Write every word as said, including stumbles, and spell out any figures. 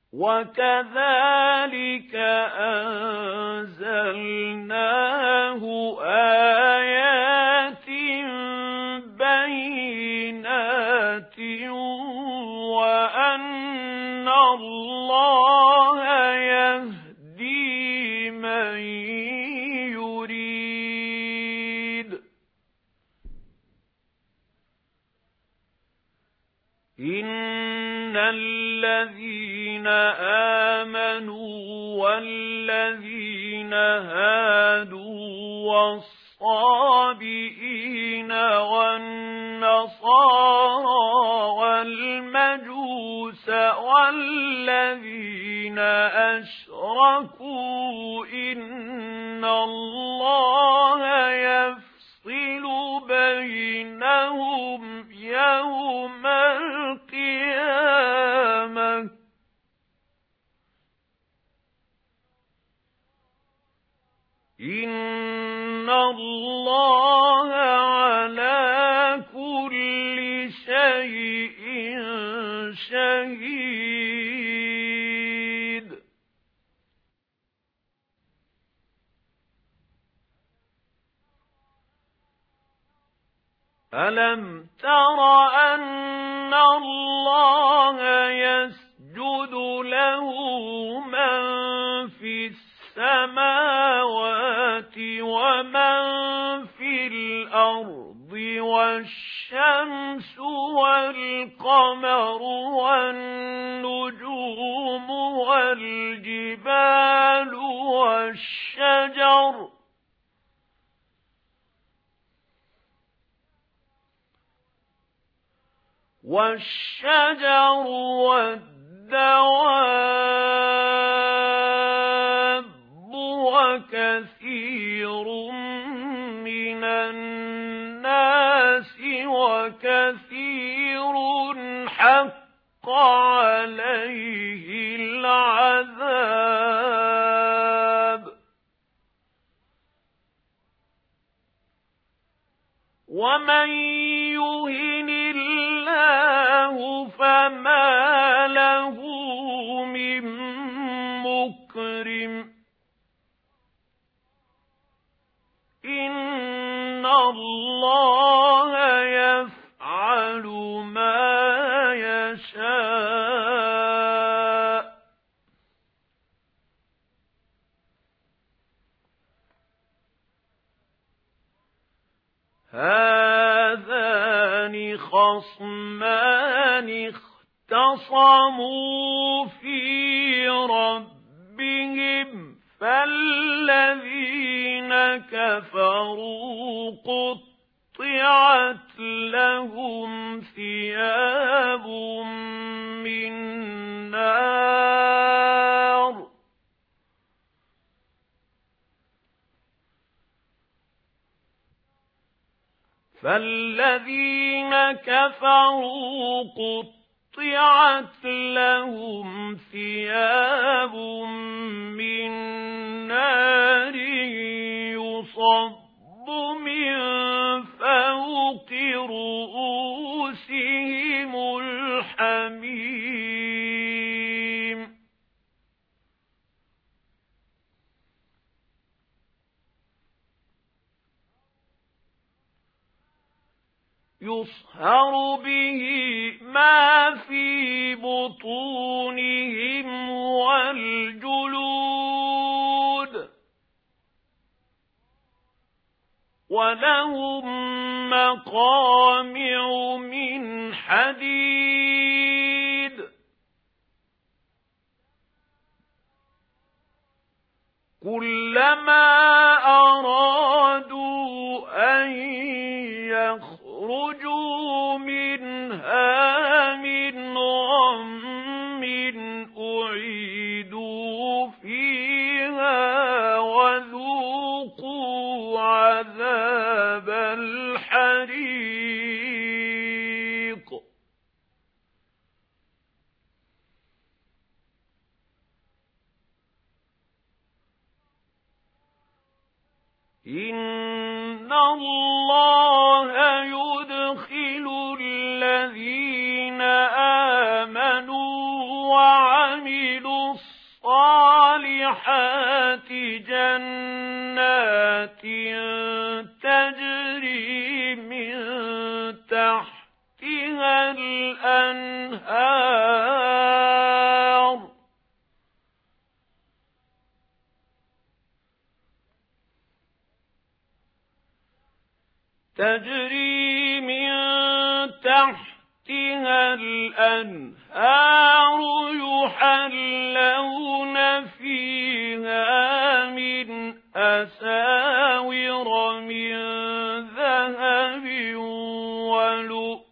وَكَذَلِكَ أَنزَلْنَاهُ آيَاتٍ بَيِّنَاتٍ وَأَنَّ اللَّهَ يَهْدِي مَن يُرِيدُ. إِنَّ الَّذِينَ آمَنُوا وَالَّذِينَ هَادُوا وَالصَّابِئِينَ وَالنَّصَارَى وَالْمَجُوسَ وَالَّذِينَ أَشْرَكُوا إِنَّ اللَّهَ يَفْصِلُ بَيْنَهُمْ يَوْمَ الْقِيَامَةِ. إِنَّ اللَّهَ عَلَى كُلِّ شَيْءٍ شَهِيدٌ. أَلَمْ تَرَ أَنَّ اللَّهَ يَسْجُدُ لَهُ مَن فِي السَّمَاوَاتِ وَمَن فِي الْأَرْضِ وَالشَّمْسُ وَالْقَمَرُ وَالنُّجُومُ وَالْجِبَالُ وَالشَّجَرُ وَالشَّجَرُ وَالدَّوَابُّ وَكَثِيرٌ مِنَ النَّاسِ وَكَثِيرٌ حَقَّ عَلَيْهِ الْعَذَابُ. وَمَن يُهِنِ اللَّهُ فَمَا لَهُ مِن مُّكْرِمٍ. إِنَّ اللَّهَ يَفْعَلُ مَا يَشَاءُ. هَذَانِ خَصْمَانِ اخْتَصَمُوا فِي رَبِّهِمْ فَالَّذِينَ كَفَرُوا قُطِّعَتْ لَهُمْ ثِيَابٌ مِّن نَّارٍ فَالَّذِينَ كَفَرُوا قُطِّعَتْ لَهُمْ ثِيَابٌ مِّن نَّارٍ يُصَبُّ مِن فَوْقِ رُءُوسِهِمُ الْحَمِيمُ. يُصْهَرُ بِهِ مَا فِي بُطُونِهِمْ وَالْجُلُودُ وَلَهُم مَّقَامِعُ مِنْ حَدِيدٍ. كُلَّمَا أَرَادُوا أَن يَخْرُجُوا مِنْهَا مِنْ غَمٍّ أُعِيدُوا فِيهَا وَذُوقُوا عَذَابَ الْحَرِيقِ. إِنَّ اللَّهَ يُدْخِلُ الَّذِينَ آمَنُوا وَعَمِلُوا تحتها الأنهار تجري من تحتها الأنهار يحلون فيها من أساور من ذهب ولؤلؤا